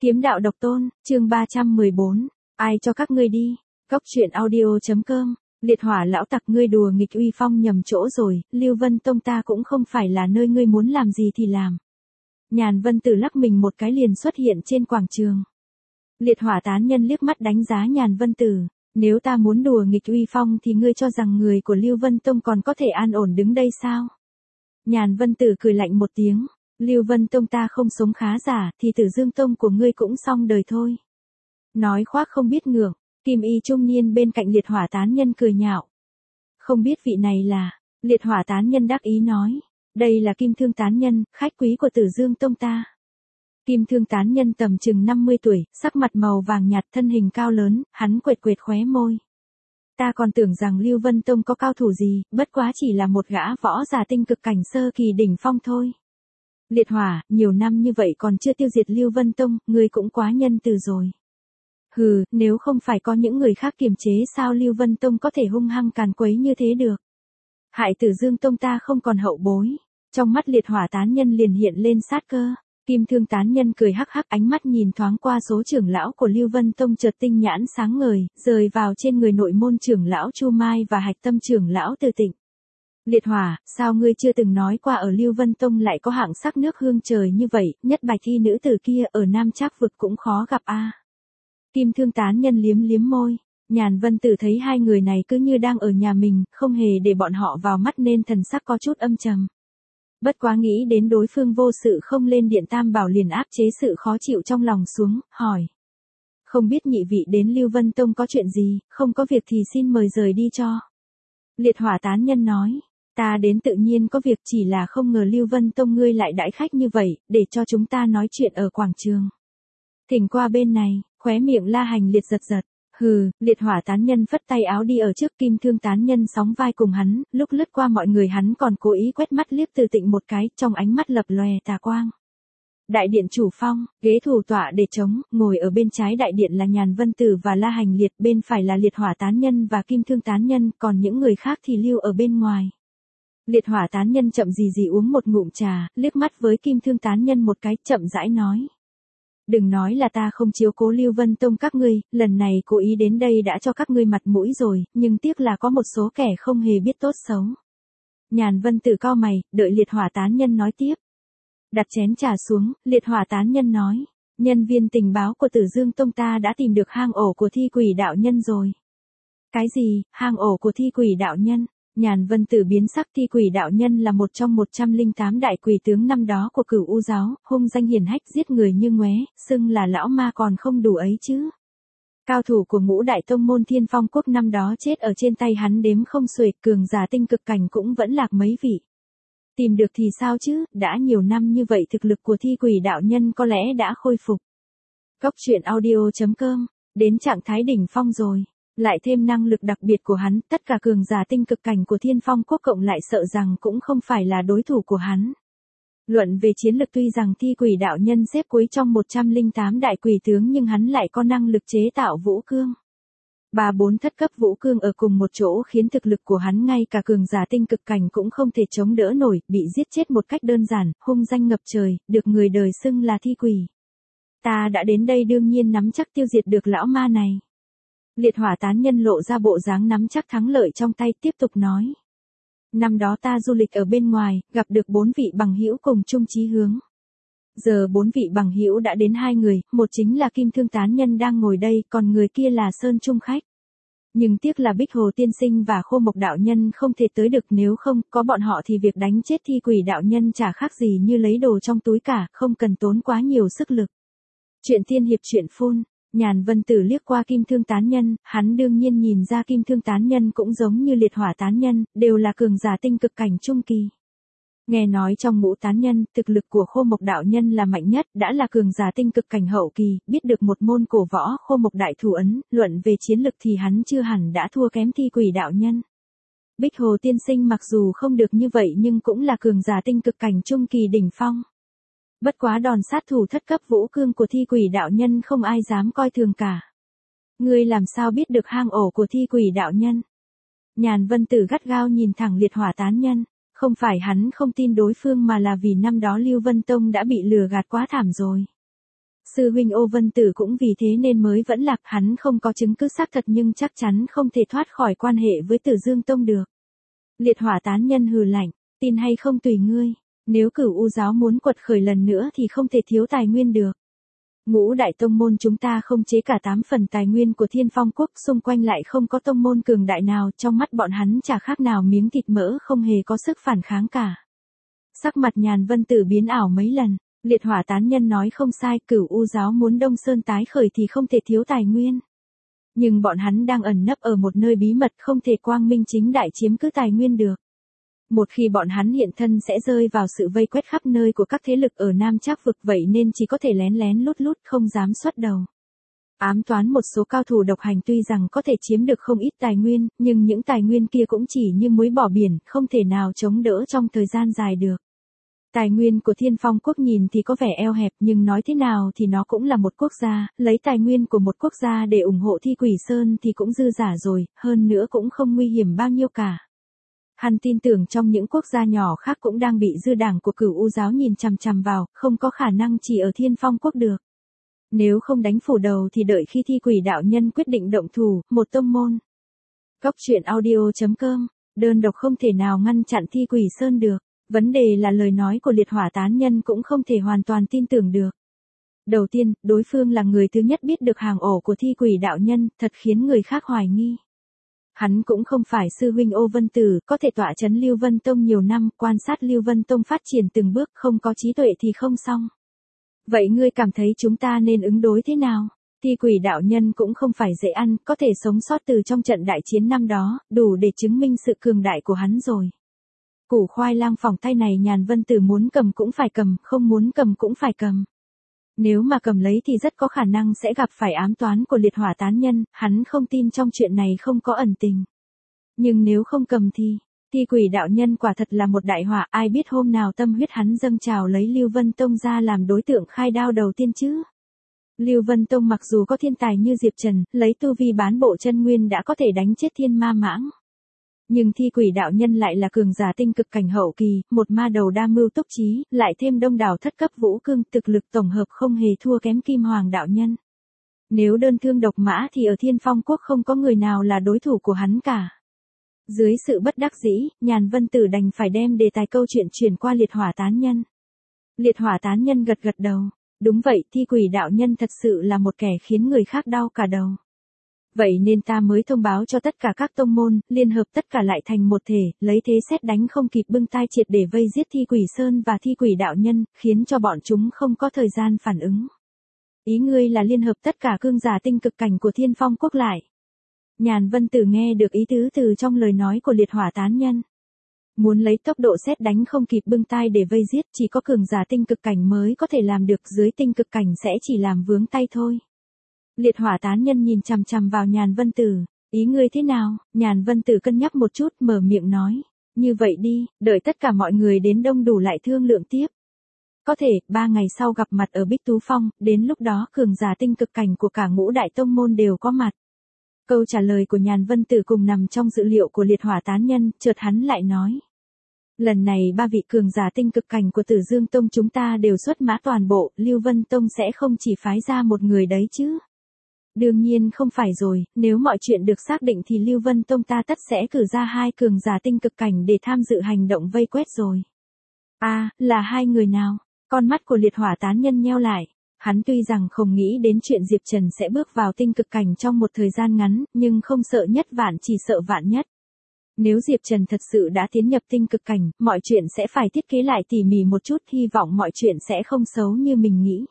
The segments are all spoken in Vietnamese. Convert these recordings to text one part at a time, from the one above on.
Kiếm đạo độc tôn, chương 314. Ai cho các ngươi đi? Cốc truyện audio.com. Liệt hỏa lão tặc, ngươi đùa nghịch uy phong nhầm chỗ rồi, Lưu Vân Tông ta cũng không phải là nơi ngươi muốn làm gì thì làm. Nhàn Vân Tử lắc mình một cái liền xuất hiện trên quảng trường. Liệt hỏa tán nhân liếc mắt đánh giá Nhàn Vân Tử. Nếu ta muốn đùa nghịch uy phong thì ngươi cho rằng người của Lưu Vân Tông còn có thể an ổn đứng đây sao? Nhàn Vân Tử cười lạnh một tiếng. Lưu Vân Tông ta không sống khá giả thì Tử Dương Tông của ngươi cũng xong đời thôi. Nói khoác không biết ngượng, Kim y trung niên bên cạnh liệt hỏa tán nhân cười nhạo. Không biết vị này là, liệt hỏa tán nhân đắc ý nói. Đây là Kim Thương tán nhân, khách quý của Tử Dương Tông ta. Kim Thương tán nhân tầm chừng 50 tuổi, sắc mặt màu vàng nhạt, thân hình cao lớn, hắn quệt quệt khóe môi. Ta còn tưởng rằng Lưu Vân Tông có cao thủ gì, bất quá chỉ là một gã võ giả tinh cực cảnh sơ kỳ đỉnh phong thôi. Liệt hỏa, nhiều năm như vậy còn chưa tiêu diệt Lưu Vân Tông, ngươi cũng quá nhân từ rồi. Hừ, nếu không phải có những người khác kiềm chế sao Lưu Vân Tông có thể hung hăng càn quấy như thế được. Hại Tử Dương Tông ta không còn hậu bối. Trong mắt liệt hỏa tán nhân liền hiện lên sát cơ. Kim Thương tán nhân cười hắc hắc, ánh mắt nhìn thoáng qua số trưởng lão của Lưu Vân Tông chợt tinh nhãn sáng ngời, rời vào trên người nội môn trưởng lão Chu Mai và hạch tâm trưởng lão Từ Tịnh. Liệt hỏa, sao ngươi chưa từng nói qua ở Lưu Vân Tông lại có hạng sắc nước hương trời như vậy, nhất bạch thi nữ tử kia ở Nam Trác vực cũng khó gặp a. Kim Thương tán nhân liếm liếm môi. Nhàn Vân Tử thấy hai người này cứ như đang ở nhà mình, không hề để bọn họ vào mắt nên thần sắc có chút âm trầm. Bất quá nghĩ đến đối phương vô sự không lên điện Tam Bảo liền áp chế sự khó chịu trong lòng xuống, hỏi. Không biết nhị vị đến Lưu Vân Tông có chuyện gì, không có việc thì xin mời rời đi cho. Liệt hỏa tán nhân nói. Ta đến tự nhiên có việc, chỉ là không ngờ Lưu Vân Tông ngươi lại đãi khách như vậy, để cho chúng ta nói chuyện ở quảng trường. Thỉnh qua bên này, khóe miệng La Hành Liệt giật giật. Hừ, liệt hỏa tán nhân phất tay áo đi ở trước. Kim Thương tán nhân sóng vai cùng hắn, lúc lướt qua mọi người hắn còn cố ý quét mắt liếc Từ Tịnh một cái, trong ánh mắt lập lòe tà quang. Đại điện chủ phong, ghế thủ tọa để trống, ngồi ở bên trái đại điện là Nhàn Vân Tử và La Hành Liệt, bên phải là liệt hỏa tán nhân và Kim Thương tán nhân, còn những người khác thì lưu ở bên ngoài. Liệt hỏa tán nhân chậm gì uống một ngụm trà, liếc mắt với Kim Thương tán nhân một cái, chậm rãi nói. Đừng nói là ta không chiếu cố Lưu Vân Tông các ngươi, lần này cố ý đến đây đã cho các ngươi mặt mũi rồi, nhưng tiếc là có một số kẻ không hề biết tốt xấu. Nhàn Vân Tử cau mày, đợi liệt hỏa tán nhân nói tiếp. Đặt chén trà xuống, liệt hỏa tán nhân nói. Nhân viên tình báo của Tử Dương Tông ta đã tìm được hang ổ của thi quỷ đạo nhân rồi. Cái gì, hang ổ của thi quỷ đạo nhân? Nhàn Vân Tử biến sắc. Thi quỷ đạo nhân là một trong 108 đại quỷ tướng năm đó của Cửu U giáo, hung danh hiển hách, giết người như ngoé, xưng là lão ma còn không đủ ấy chứ. Cao thủ của ngũ đại tông môn Thiên Phong quốc năm đó chết ở trên tay hắn đếm không xuể, cường giả tinh cực cảnh cũng vẫn lạc mấy vị. Tìm được thì sao chứ, đã nhiều năm như vậy thực lực của thi quỷ đạo nhân có lẽ đã khôi phục. Cốc truyện audio.com, đến trạng thái đỉnh phong rồi. Lại thêm năng lực đặc biệt của hắn, tất cả cường giả tinh cực cảnh của Thiên Phong quốc cộng lại sợ rằng cũng không phải là đối thủ của hắn. Luận về chiến lực tuy rằng thi quỷ đạo nhân xếp cuối trong 108 đại quỷ tướng nhưng hắn lại có năng lực chế tạo vũ cương. 3-4 thất cấp vũ cương ở cùng một chỗ khiến thực lực của hắn ngay cả cường giả tinh cực cảnh cũng không thể chống đỡ nổi, bị giết chết một cách đơn giản, hung danh ngập trời, được người đời xưng là thi quỷ. Ta đã đến đây đương nhiên nắm chắc tiêu diệt được lão ma này. Liệt hỏa tán nhân lộ ra bộ dáng nắm chắc thắng lợi trong tay, tiếp tục nói. Năm đó ta du lịch ở bên ngoài, gặp được 4 vị bằng hữu cùng chung chí hướng. Giờ 4 vị bằng hữu đã đến 2 người, một chính là Kim Thương tán nhân đang ngồi đây, còn người kia là Sơn Trung khách. Nhưng tiếc là Bích Hồ tiên sinh và Khô Mộc đạo nhân không thể tới được, nếu không, có bọn họ thì việc đánh chết thi quỷ đạo nhân chả khác gì như lấy đồ trong túi cả, không cần tốn quá nhiều sức lực. Chuyện tiên hiệp truyện phun. Nhàn Vân Tử liếc qua Kim Thương tán nhân, hắn đương nhiên nhìn ra Kim Thương tán nhân cũng giống như liệt hỏa tán nhân, đều là cường giả tinh cực cảnh trung kỳ. Nghe nói trong ngũ tán nhân, thực lực của Khô Mộc đạo nhân là mạnh nhất, đã là cường giả tinh cực cảnh hậu kỳ, biết được một môn cổ võ Khô Mộc đại thủ ấn, luận về chiến lực thì hắn chưa hẳn đã thua kém thi quỷ đạo nhân. Bích Hồ tiên sinh mặc dù không được như vậy nhưng cũng là cường giả tinh cực cảnh trung kỳ đỉnh phong. Bất quá đòn sát thủ thất cấp vũ cương của thi quỷ đạo nhân không ai dám coi thường cả. Ngươi làm sao biết được hang ổ của thi quỷ đạo nhân? Nhàn Vân Tử gắt gao nhìn thẳng liệt hỏa tán nhân. Không phải hắn không tin đối phương mà là vì năm đó Lưu Vân Tông đã bị lừa gạt quá thảm rồi. Sư huynh Ô Vân Tử cũng vì thế nên mới vẫn lạc, hắn không có chứng cứ xác thật nhưng chắc chắn không thể thoát khỏi quan hệ với Tử Dương Tông được. Liệt hỏa tán nhân hừ lạnh, tin hay không tùy ngươi, nếu Cửu U giáo muốn quật khởi lần nữa thì không thể thiếu tài nguyên được. Ngũ đại tông môn chúng ta không chế cả 8 phần tài nguyên của Thiên Phong quốc, xung quanh lại không có tông môn cường đại nào, trong mắt bọn hắn chả khác nào miếng thịt mỡ, không hề có sức phản kháng cả. Sắc mặt Nhàn Vân Tử biến ảo mấy lần, liệt hỏa tán nhân nói không sai, Cửu U giáo muốn Đông Sơn tái khởi thì không thể thiếu tài nguyên. Nhưng bọn hắn đang ẩn nấp ở một nơi bí mật, không thể quang minh chính đại chiếm cứ tài nguyên được. Một khi bọn hắn hiện thân sẽ rơi vào sự vây quét khắp nơi của các thế lực ở Nam Trác vực, vậy nên chỉ có thể lén lén lút lút, không dám xuất đầu. Ám toán một số cao thủ độc hành tuy rằng có thể chiếm được không ít tài nguyên, nhưng những tài nguyên kia cũng chỉ như muối bỏ biển, không thể nào chống đỡ trong thời gian dài được. Tài nguyên của Thiên Phong quốc nhìn thì có vẻ eo hẹp, nhưng nói thế nào thì nó cũng là một quốc gia, lấy tài nguyên của một quốc gia để ủng hộ Thi Quỷ Sơn thì cũng dư giả rồi, hơn nữa cũng không nguy hiểm bao nhiêu cả. Hắn tin tưởng trong những quốc gia nhỏ khác cũng đang bị dư đảng của Cửu U giáo nhìn chằm chằm vào, không có khả năng chỉ ở Thiên Phong quốc được. Nếu không đánh phủ đầu thì đợi khi Thi Quỷ đạo nhân quyết định động thủ, một tông môn. Góc truyện audio.com, đơn độc không thể nào ngăn chặn Thi Quỷ Sơn được. Vấn đề là lời nói của liệt hỏa tán nhân cũng không thể hoàn toàn tin tưởng được. Đầu tiên, đối phương là người thứ nhất biết được hàng ổ của Thi Quỷ đạo nhân, thật khiến người khác hoài nghi. Hắn cũng không phải sư huynh Ô Vân Tử, có thể tọa chấn Lưu Vân Tông nhiều năm, quan sát Lưu Vân Tông phát triển từng bước, không có trí tuệ thì không xong. Vậy ngươi cảm thấy chúng ta nên ứng đối thế nào? Thi Quỷ đạo nhân cũng không phải dễ ăn, có thể sống sót từ trong trận đại chiến năm đó, đủ để chứng minh sự cường đại của hắn rồi. Củ khoai lang phỏng tay này Nhàn Vân Tử muốn cầm cũng phải cầm, không muốn cầm cũng phải cầm. Nếu mà cầm lấy thì rất có khả năng sẽ gặp phải ám toán của liệt hỏa tán nhân, hắn không tin trong chuyện này không có ẩn tình. Nhưng nếu không cầm thì, Thi Quỷ đạo nhân quả thật là một đại họa, ai biết hôm nào tâm huyết hắn dâng trào lấy Lưu Vân Tông ra làm đối tượng khai đao đầu tiên chứ. Lưu Vân Tông mặc dù có thiên tài như Diệp Trần, lấy tu vi bán bộ chân nguyên đã có thể đánh chết thiên ma mãng. Nhưng Thi Quỷ đạo nhân lại là cường giả tinh cực cảnh hậu kỳ, một ma đầu đa mưu túc trí, lại thêm đông đảo thất cấp vũ cương, thực lực tổng hợp không hề thua kém Kim Hoàng đạo nhân. Nếu đơn thương độc mã thì ở Thiên Phong quốc không có người nào là đối thủ của hắn cả. Dưới sự bất đắc dĩ, Nhàn Vân Tử đành phải đem đề tài câu chuyện chuyển qua liệt hỏa tán nhân. Liệt hỏa tán nhân gật gật đầu. Đúng vậy, Thi Quỷ đạo nhân thật sự là một kẻ khiến người khác đau cả đầu. Vậy nên ta mới thông báo cho tất cả các tông môn, liên hợp tất cả lại thành một thể, lấy thế sét đánh không kịp bưng tai triệt để vây giết Thi Quỷ Sơn và Thi Quỷ đạo nhân, khiến cho bọn chúng không có thời gian phản ứng. Ý ngươi là liên hợp tất cả cương giả tinh cực cảnh của Thiên Phong quốc lại. Nhàn Vân Tử nghe được ý tứ từ trong lời nói của liệt hỏa tán nhân. Muốn lấy tốc độ sét đánh không kịp bưng tai để vây giết, chỉ có cường giả tinh cực cảnh mới có thể làm được, dưới tinh cực cảnh sẽ chỉ làm vướng tay thôi. Liệt hỏa tán nhân nhìn chằm chằm vào Nhàn Vân Tử, ý ngươi thế nào? Nhàn Vân Tử cân nhắc một chút, mở miệng nói, như vậy đi, đợi tất cả mọi người đến đông đủ lại thương lượng tiếp. Có thể, 3 ngày sau gặp mặt ở Bích Tú Phong, đến lúc đó cường giả tinh cực cảnh của cả ngũ đại tông môn đều có mặt. Câu trả lời của Nhàn Vân Tử cùng nằm trong dữ liệu của liệt hỏa tán nhân, chợt hắn lại nói. Lần này 3 vị cường giả tinh cực cảnh của Tử Dương Tông chúng ta đều xuất mã toàn bộ, Lưu Vân Tông sẽ không chỉ phái ra một người đấy chứ. Đương nhiên không phải rồi, nếu mọi chuyện được xác định thì Lưu Vân Tông ta tất sẽ cử ra 2 cường giả tinh cực cảnh để tham dự hành động vây quét rồi. Là 2 người nào? Con mắt của liệt hỏa tán nhân nheo lại. Hắn tuy rằng không nghĩ đến chuyện Diệp Trần sẽ bước vào tinh cực cảnh trong một thời gian ngắn, nhưng không sợ nhất vạn chỉ sợ vạn nhất. Nếu Diệp Trần thật sự đã tiến nhập tinh cực cảnh, mọi chuyện sẽ phải thiết kế lại tỉ mỉ một chút, hy vọng mọi chuyện sẽ không xấu như mình nghĩ.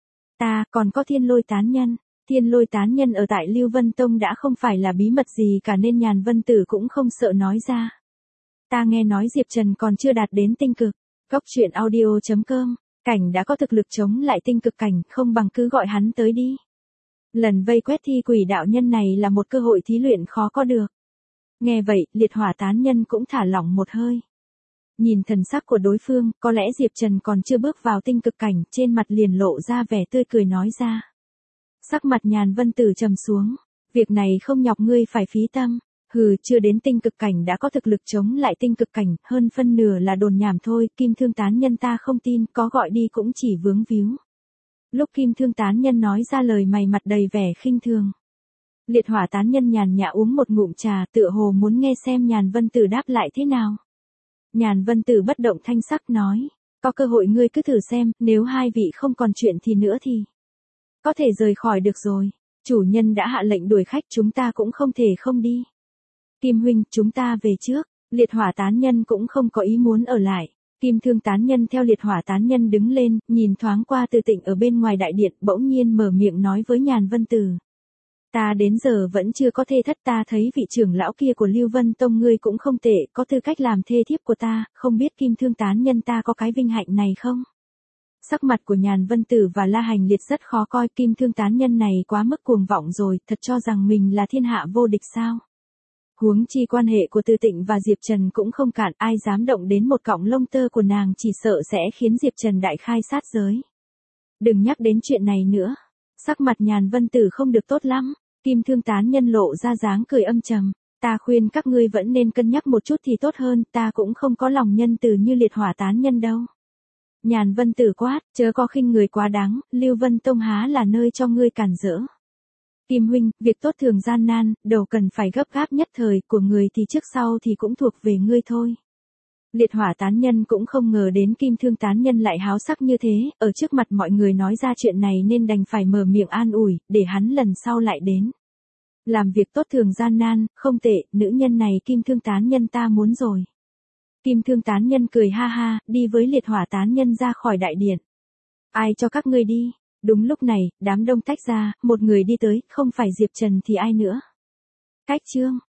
Còn có Thiên Lôi tán nhân. Thiên Lôi tán nhân ở tại Lưu Vân Tông đã không phải là bí mật gì cả nên Nhàn Vân Tử cũng không sợ nói ra. Ta nghe nói Diệp Trần còn chưa đạt đến tinh cực. Góc truyện audio.com, cảnh đã có thực lực chống lại tinh cực cảnh, không bằng cứ gọi hắn tới đi. Lần vây quét Thi Quỷ đạo nhân này là một cơ hội thí luyện khó có được. Nghe vậy, liệt hỏa tán nhân cũng thả lỏng một hơi. Nhìn thần sắc của đối phương, có lẽ Diệp Trần còn chưa bước vào tinh cực cảnh, trên mặt liền lộ ra vẻ tươi cười nói ra. Sắc mặt Nhàn Vân Tử trầm xuống, việc này không nhọc ngươi phải phí tâm, chưa đến tinh cực cảnh đã có thực lực chống lại tinh cực cảnh, hơn phân nửa là đồn nhảm thôi, Kim Thương tán nhân ta không tin, có gọi đi cũng chỉ vướng víu. Lúc Kim Thương tán nhân nói ra lời mày mặt đầy vẻ khinh thường. Liệt hỏa tán nhân nhàn nhã uống một ngụm trà, tựa hồ muốn nghe xem Nhàn Vân Tử đáp lại thế nào. Nhàn Vân Tử bất động thanh sắc nói, có cơ hội ngươi cứ thử xem, nếu hai vị không còn chuyện thì nữa thì có thể rời khỏi được rồi. Chủ nhân đã hạ lệnh đuổi khách, chúng ta cũng không thể không đi. Kim huynh, chúng ta về trước. Liệt hỏa tán nhân cũng không có ý muốn ở lại. Kim Thương tán nhân theo liệt hỏa tán nhân đứng lên, nhìn thoáng qua Từ Tịnh ở bên ngoài đại điện, bỗng nhiên mở miệng nói với Nhàn Vân Tử. Ta đến giờ vẫn chưa có thê thất, ta thấy vị trưởng lão kia của Lưu Vân Tông ngươi cũng không tệ, có tư cách làm thê thiếp của ta, không biết Kim Thương tán nhân ta có cái vinh hạnh này không? Sắc mặt của Nhàn Vân Tử và La Hành Liệt rất khó coi, Kim Thương tán nhân này quá mức cuồng vọng rồi, thật cho rằng mình là thiên hạ vô địch sao? Huống chi quan hệ của Từ Tịnh và Diệp Trần cũng không cạn, ai dám động đến một cọng lông tơ của nàng chỉ sợ sẽ khiến Diệp Trần đại khai sát giới. Đừng nhắc đến chuyện này nữa. Sắc mặt Nhàn Vân Tử không được tốt lắm. Kim Thương tán nhân lộ ra dáng cười âm trầm. Ta khuyên các ngươi vẫn nên cân nhắc một chút thì tốt hơn, ta cũng không có lòng nhân từ như liệt hỏa tán nhân đâu. Nhàn Vân Tử quát, chớ có khinh người quá đáng, Lưu Vân Tông há là nơi cho ngươi cản rỡ. Kim huynh, việc tốt thường gian nan, đầu cần phải gấp gáp nhất thời, của người thì trước sau thì cũng thuộc về ngươi thôi. Liệt hỏa tán nhân cũng không ngờ đến Kim Thương tán nhân lại háo sắc như thế, ở trước mặt mọi người nói ra chuyện này nên đành phải mở miệng an ủi, để hắn lần sau lại đến. Làm việc tốt thường gian nan, không tệ, nữ nhân này Kim Thương tán nhân ta muốn rồi. Kim Thương tán nhân cười ha ha, đi với liệt hỏa tán nhân ra khỏi đại điện. Ai cho các ngươi đi? Đúng lúc này, đám đông tách ra, một người đi tới, không phải Diệp Trần thì ai nữa. Cách chương